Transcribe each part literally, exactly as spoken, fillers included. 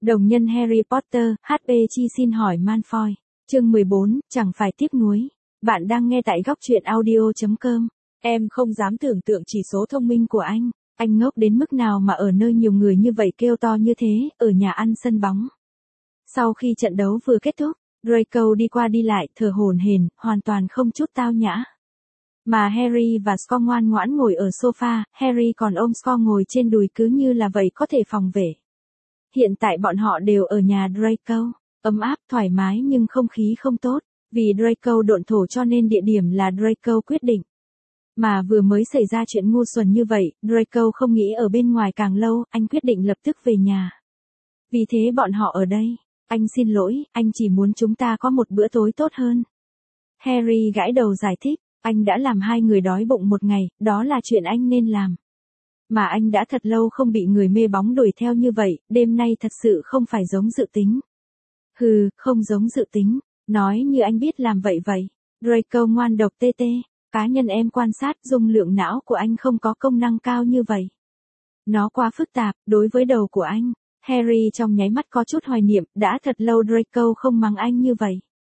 Đồng nhân Harry Potter, hát pê Chi xin hỏi Malfoy. Chương mười bốn, chẳng phải tiếc nuối. Bạn đang nghe tại góc truyện audio chấm com. Em không dám tưởng tượng chỉ số thông minh của anh. Anh ngốc đến mức nào mà ở nơi nhiều người như vậy kêu to như thế, ở nhà ăn sân bóng. Sau khi trận đấu vừa kết thúc, Draco đi qua đi lại, thở hổn hển, hoàn toàn không chút tao nhã. Mà Harry và Score ngoan ngoãn ngồi ở sofa, Harry còn ôm Score ngồi trên đùi cứ như là vậy có thể phòng vệ. Hiện tại bọn họ đều ở nhà Draco, ấm áp, thoải mái nhưng không khí không tốt, vì Draco độn thổ cho nên địa điểm là Draco quyết định. Mà vừa mới xảy ra chuyện ngu xuẩn như vậy, Draco không nghĩ ở bên ngoài càng lâu, anh quyết định lập tức về nhà. Vì thế bọn họ ở đây. Anh xin lỗi, anh chỉ muốn chúng ta có một bữa tối tốt hơn. Harry gãi đầu giải thích, anh đã làm hai người đói bụng một ngày, đó là chuyện anh nên làm. Mà anh đã thật lâu không bị người mê bóng đuổi theo như vậy, đêm nay thật sự không phải giống dự tính. Hừ, không giống dự tính, nói như anh biết làm vậy vậy. Draco ngoan độc tê tê, cá nhân em quan sát dung lượng não của anh không có công năng cao như vậy. Nó quá phức tạp, đối với đầu của anh. Harry trong nháy mắt có chút hoài niệm, đã thật lâu Draco không mắng anh như vậy.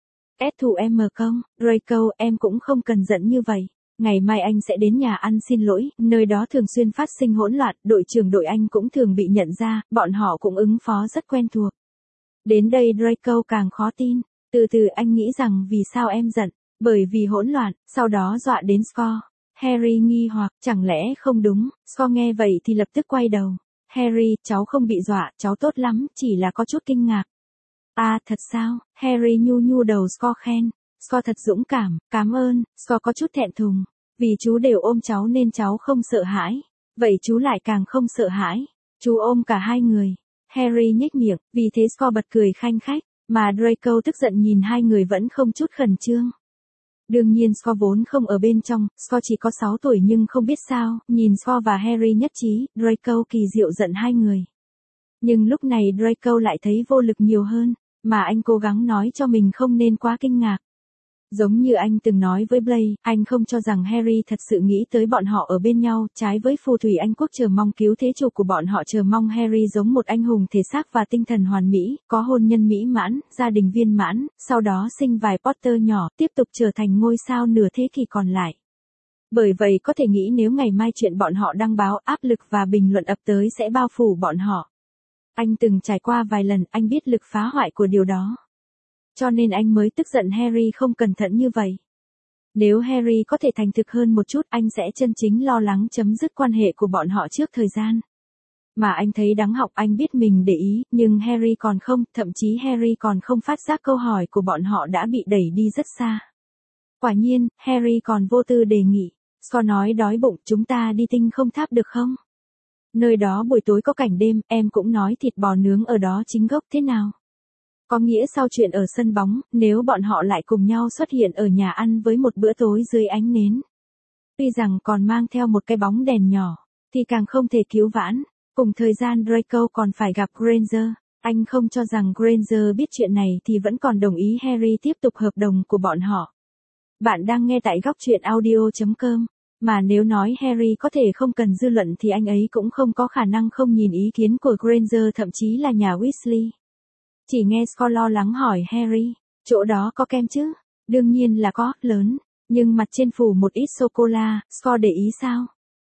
S thù em không, Draco em cũng không cần giận như vậy. Ngày mai anh sẽ đến nhà ăn xin lỗi, nơi đó thường xuyên phát sinh hỗn loạn, đội trưởng đội anh cũng thường bị nhận ra, bọn họ cũng ứng phó rất quen thuộc. Đến đây Draco càng khó tin, từ từ anh nghĩ rằng vì sao em giận, bởi vì hỗn loạn, sau đó dọa đến Score. Harry nghi hoặc, chẳng lẽ không đúng, Score nghe vậy thì lập tức quay đầu. Harry, cháu không bị dọa, cháu tốt lắm, chỉ là có chút kinh ngạc. À, thật sao? Harry nhu nhu đầu Score khen. Score thật dũng cảm, cảm ơn. Score có chút thẹn thùng. Vì chú đều ôm cháu nên cháu không sợ hãi. Vậy chú lại càng không sợ hãi. Chú ôm cả hai người. Harry nhếch miệng, vì thế Score bật cười khanh khách. Mà Draco tức giận nhìn hai người vẫn không chút khẩn trương. Đương nhiên Score vốn không ở bên trong, Score chỉ có sáu tuổi nhưng không biết sao, nhìn Score và Harry nhất trí, Draco kỳ diệu giận hai người. Nhưng lúc này Draco lại thấy vô lực nhiều hơn, mà anh cố gắng nói cho mình không nên quá kinh ngạc. Giống như anh từng nói với Blaise, anh không cho rằng Harry thật sự nghĩ tới bọn họ ở bên nhau, trái với phù thủy Anh quốc chờ mong cứu thế chủ của bọn họ chờ mong Harry giống một anh hùng thể xác và tinh thần hoàn mỹ, có hôn nhân mỹ mãn, gia đình viên mãn, sau đó sinh vài Potter nhỏ, tiếp tục trở thành ngôi sao nửa thế kỷ còn lại. Bởi vậy có thể nghĩ nếu ngày mai chuyện bọn họ đăng báo, áp lực và bình luận ập tới sẽ bao phủ bọn họ. Anh từng trải qua vài lần, anh biết lực phá hoại của điều đó. Cho nên anh mới tức giận Harry không cẩn thận như vậy. Nếu Harry có thể thành thực hơn một chút, anh sẽ chân chính lo lắng chấm dứt quan hệ của bọn họ trước thời gian. Mà anh thấy đáng học, anh biết mình để ý, nhưng Harry còn không, thậm chí Harry còn không phát giác câu hỏi của bọn họ đã bị đẩy đi rất xa. Quả nhiên, Harry còn vô tư đề nghị. Score nói đói bụng, chúng ta đi Tinh Không Tháp được không? Nơi đó buổi tối có cảnh đêm, em cũng nói thịt bò nướng ở đó chính gốc thế nào? Có nghĩa sau chuyện ở sân bóng, nếu bọn họ lại cùng nhau xuất hiện ở nhà ăn với một bữa tối dưới ánh nến. Tuy rằng còn mang theo một cái bóng đèn nhỏ, thì càng không thể cứu vãn. Cùng thời gian Draco còn phải gặp Granger. Anh không cho rằng Granger biết chuyện này thì vẫn còn đồng ý Harry tiếp tục hợp đồng của bọn họ. Bạn đang nghe tại góc truyện audio chấm com. Mà nếu nói Harry có thể không cần dư luận thì anh ấy cũng không có khả năng không nhìn ý kiến của Granger thậm chí là nhà Weasley. Chỉ nghe Score lo lắng hỏi Harry, chỗ đó có kem chứ? Đương nhiên là có, lớn, nhưng mặt trên phủ một ít sô-cô-la, Score để ý sao?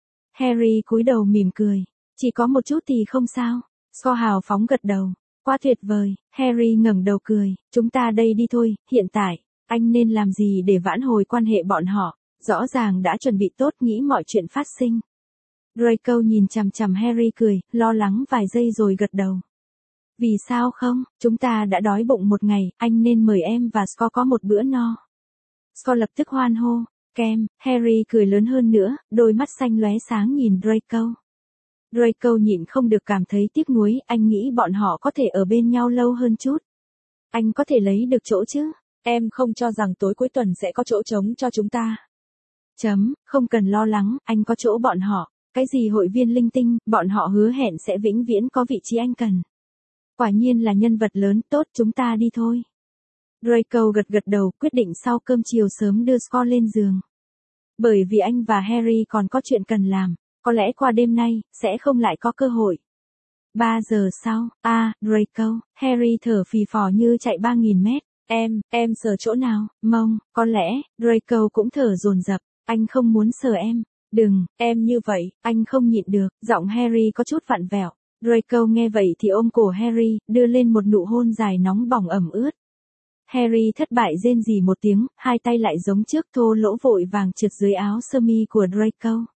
Harry cúi đầu mỉm cười, chỉ có một chút thì không sao. Score hào phóng gật đầu, quá tuyệt vời. Harry ngẩng đầu cười, chúng ta đây đi thôi, hiện tại, anh nên làm gì để vãn hồi quan hệ bọn họ? Rõ ràng đã chuẩn bị tốt nghĩ mọi chuyện phát sinh. Draco nhìn chằm chằm Harry cười, lo lắng vài giây rồi gật đầu. Vì sao không, chúng ta đã đói bụng một ngày, anh nên mời em và Score có một bữa no. Score lập tức hoan hô, kem, Harry cười lớn hơn nữa, đôi mắt xanh lóe sáng nhìn Draco. Draco nhịn không được cảm thấy tiếc nuối, anh nghĩ bọn họ có thể ở bên nhau lâu hơn chút. Anh có thể lấy được chỗ chứ, em không cho rằng tối cuối tuần sẽ có chỗ trống cho chúng ta. Chấm, không cần lo lắng, anh có chỗ bọn họ, cái gì hội viên linh tinh, bọn họ hứa hẹn sẽ vĩnh viễn có vị trí anh cần. Quả nhiên là nhân vật lớn, tốt chúng ta đi thôi. Draco gật gật đầu, quyết định sau cơm chiều sớm đưa Score lên giường. Bởi vì anh và Harry còn có chuyện cần làm, có lẽ qua đêm nay, sẽ không lại có cơ hội. Ba giờ sau, a à, Draco, Harry thở phì phò như chạy ba nghìn mét. Em, em sờ chỗ nào? Mông, có lẽ, Draco cũng thở dồn dập. Anh không muốn sờ em. Đừng, em như vậy, anh không nhịn được. Giọng Harry có chút vặn vẹo. Draco nghe vậy thì ôm cổ Harry, đưa lên một nụ hôn dài nóng bỏng ẩm ướt. Harry thất bại rên rỉ một tiếng, hai tay lại giống trước thô lỗ vội vàng trượt dưới áo sơ mi của Draco.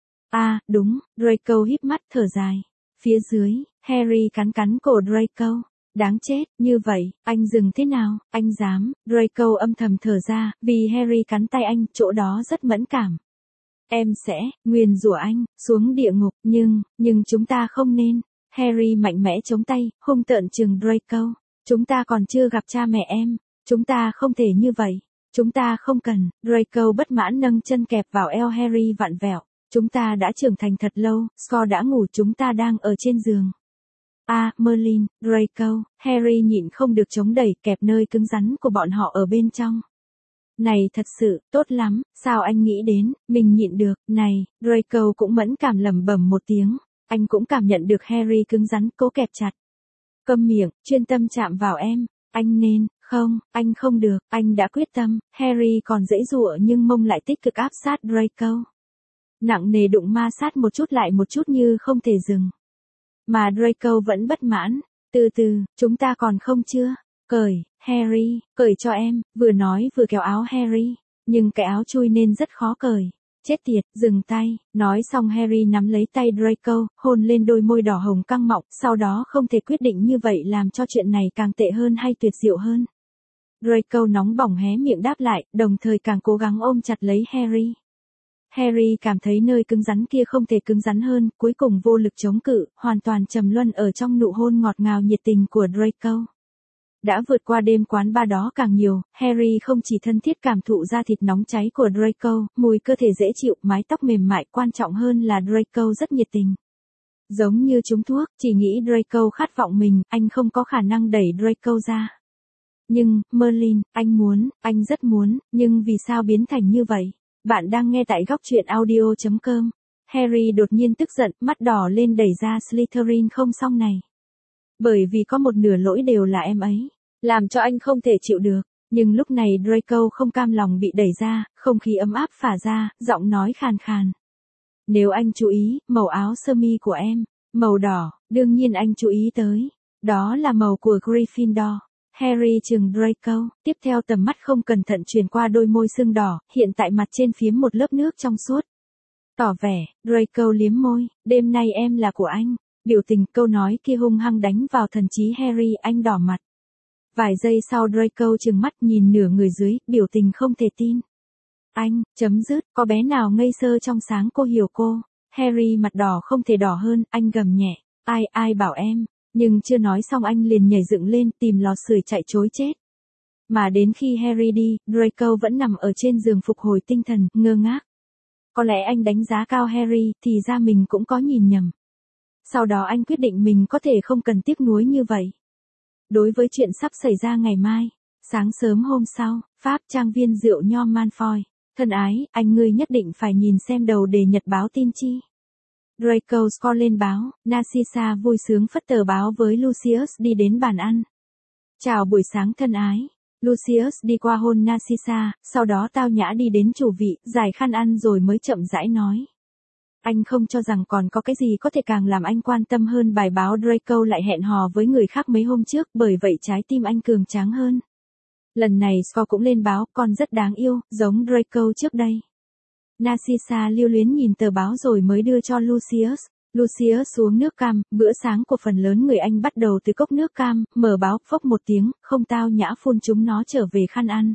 À, đúng, Draco híp mắt thở dài. Phía dưới, Harry cắn cắn cổ Draco. Đáng chết, như vậy, anh dừng thế nào, anh dám, Draco âm thầm thở ra, vì Harry cắn tay anh, chỗ đó rất mẫn cảm. Em sẽ, nguyền rủa anh, xuống địa ngục, nhưng, nhưng chúng ta không nên. Harry mạnh mẽ chống tay, hung tợn trừng Draco. Chúng ta còn chưa gặp cha mẹ em, chúng ta không thể như vậy, chúng ta không cần. Draco bất mãn nâng chân kẹp vào eo Harry vặn vẹo. Chúng ta đã trưởng thành thật lâu, Scott đã ngủ, chúng ta đang ở trên giường. À, Merlin, Draco, Harry nhịn không được chống đẩy kẹp nơi cứng rắn của bọn họ ở bên trong. Này thật sự, tốt lắm, sao anh nghĩ đến, mình nhịn được, này, Draco cũng mẫn cảm lẩm bẩm một tiếng. Anh cũng cảm nhận được Harry cứng rắn, cố kẹp chặt. Câm miệng, chuyên tâm chạm vào em, anh nên, không, anh không được, anh đã quyết tâm. Harry còn giãy giụa nhưng mông lại tích cực áp sát Draco. Nặng nề đụng ma sát một chút lại một chút như không thể dừng. Mà Draco vẫn bất mãn. Từ từ, chúng ta còn không chưa. Cởi, Harry, cởi cho em, vừa nói vừa kéo áo Harry. Nhưng cái áo chui nên rất khó cởi. Chết tiệt, dừng tay. Nói xong Harry nắm lấy tay Draco, hôn lên đôi môi đỏ hồng căng mọng, sau đó không thể quyết định như vậy làm cho chuyện này càng tệ hơn hay tuyệt diệu hơn. Draco nóng bỏng hé miệng đáp lại, đồng thời càng cố gắng ôm chặt lấy Harry. Harry cảm thấy nơi cứng rắn kia không thể cứng rắn hơn, cuối cùng vô lực chống cự, hoàn toàn trầm luân ở trong nụ hôn ngọt ngào nhiệt tình của Draco. Đã vượt qua đêm quán bar đó càng nhiều, Harry không chỉ thân thiết cảm thụ da thịt nóng cháy của Draco, mùi cơ thể dễ chịu, mái tóc mềm mại, quan trọng hơn là Draco rất nhiệt tình. Giống như trúng thuốc, chỉ nghĩ Draco khát vọng mình, anh không có khả năng đẩy Draco ra. Nhưng, Merlin, anh muốn, anh rất muốn, nhưng vì sao biến thành như vậy? Bạn đang nghe tại góc truyện audio chấm com. Harry đột nhiên tức giận, mắt đỏ lên đẩy ra Slytherin không xong này. Bởi vì có một nửa lỗi đều là em ấy, làm cho anh không thể chịu được. Nhưng lúc này Draco không cam lòng bị đẩy ra, không khí ấm áp phả ra, giọng nói khàn khàn. Nếu anh chú ý, màu áo sơ mi của em, màu đỏ, đương nhiên anh chú ý tới. Đó là màu của Gryffindor. Harry trừng Draco, tiếp theo tầm mắt không cẩn thận truyền qua đôi môi sưng đỏ, hiện tại mặt trên phiếm một lớp nước trong suốt. Tỏ vẻ, Draco liếm môi, đêm nay em là của anh. Biểu tình câu nói kia hung hăng đánh vào thần trí Harry, anh đỏ mặt. Vài giây sau Draco trừng mắt nhìn nửa người dưới, biểu tình không thể tin. Anh, chấm dứt, có bé nào ngây thơ trong sáng cô hiểu cô. Harry mặt đỏ không thể đỏ hơn, anh gầm nhẹ, ai ai bảo em. Nhưng chưa nói xong anh liền nhảy dựng lên tìm lò sưởi chạy trối chết. Mà đến khi Harry đi, Draco vẫn nằm ở trên giường phục hồi tinh thần, ngơ ngác. Có lẽ anh đánh giá cao Harry, thì ra mình cũng có nhìn nhầm. Sau đó anh quyết định mình có thể không cần tiếc nuối như vậy. Đối với chuyện sắp xảy ra ngày mai, sáng sớm hôm sau, Pháp trang viên rượu nho Malfoy. Thân ái, anh ngươi nhất định phải nhìn xem đầu đề nhật báo tin chi. Draco score lên báo, Narcissa vui sướng phất tờ báo với Lucius đi đến bàn ăn. Chào buổi sáng thân ái. Lucius đi qua hôn Narcissa, sau đó tao nhã đi đến chủ vị, giải khăn ăn rồi mới chậm rãi nói. Anh không cho rằng còn có cái gì có thể càng làm anh quan tâm hơn bài báo Draco lại hẹn hò với người khác mấy hôm trước, bởi vậy trái tim anh cường tráng hơn. Lần này Score cũng lên báo, con rất đáng yêu, giống Draco trước đây. Narcissa lưu luyến nhìn tờ báo rồi mới đưa cho Lucius. Lucius uống nước cam, bữa sáng của phần lớn người Anh bắt đầu từ cốc nước cam, mở báo, phốc một tiếng, không tao nhã phun chúng nó trở về khăn ăn.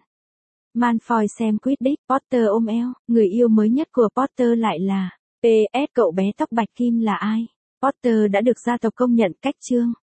Malfoy xem Quidditch, Potter ôm eo, người yêu mới nhất của Potter lại là pê ét cậu bé tóc bạch kim là ai? Potter đã được gia tộc công nhận cách chương.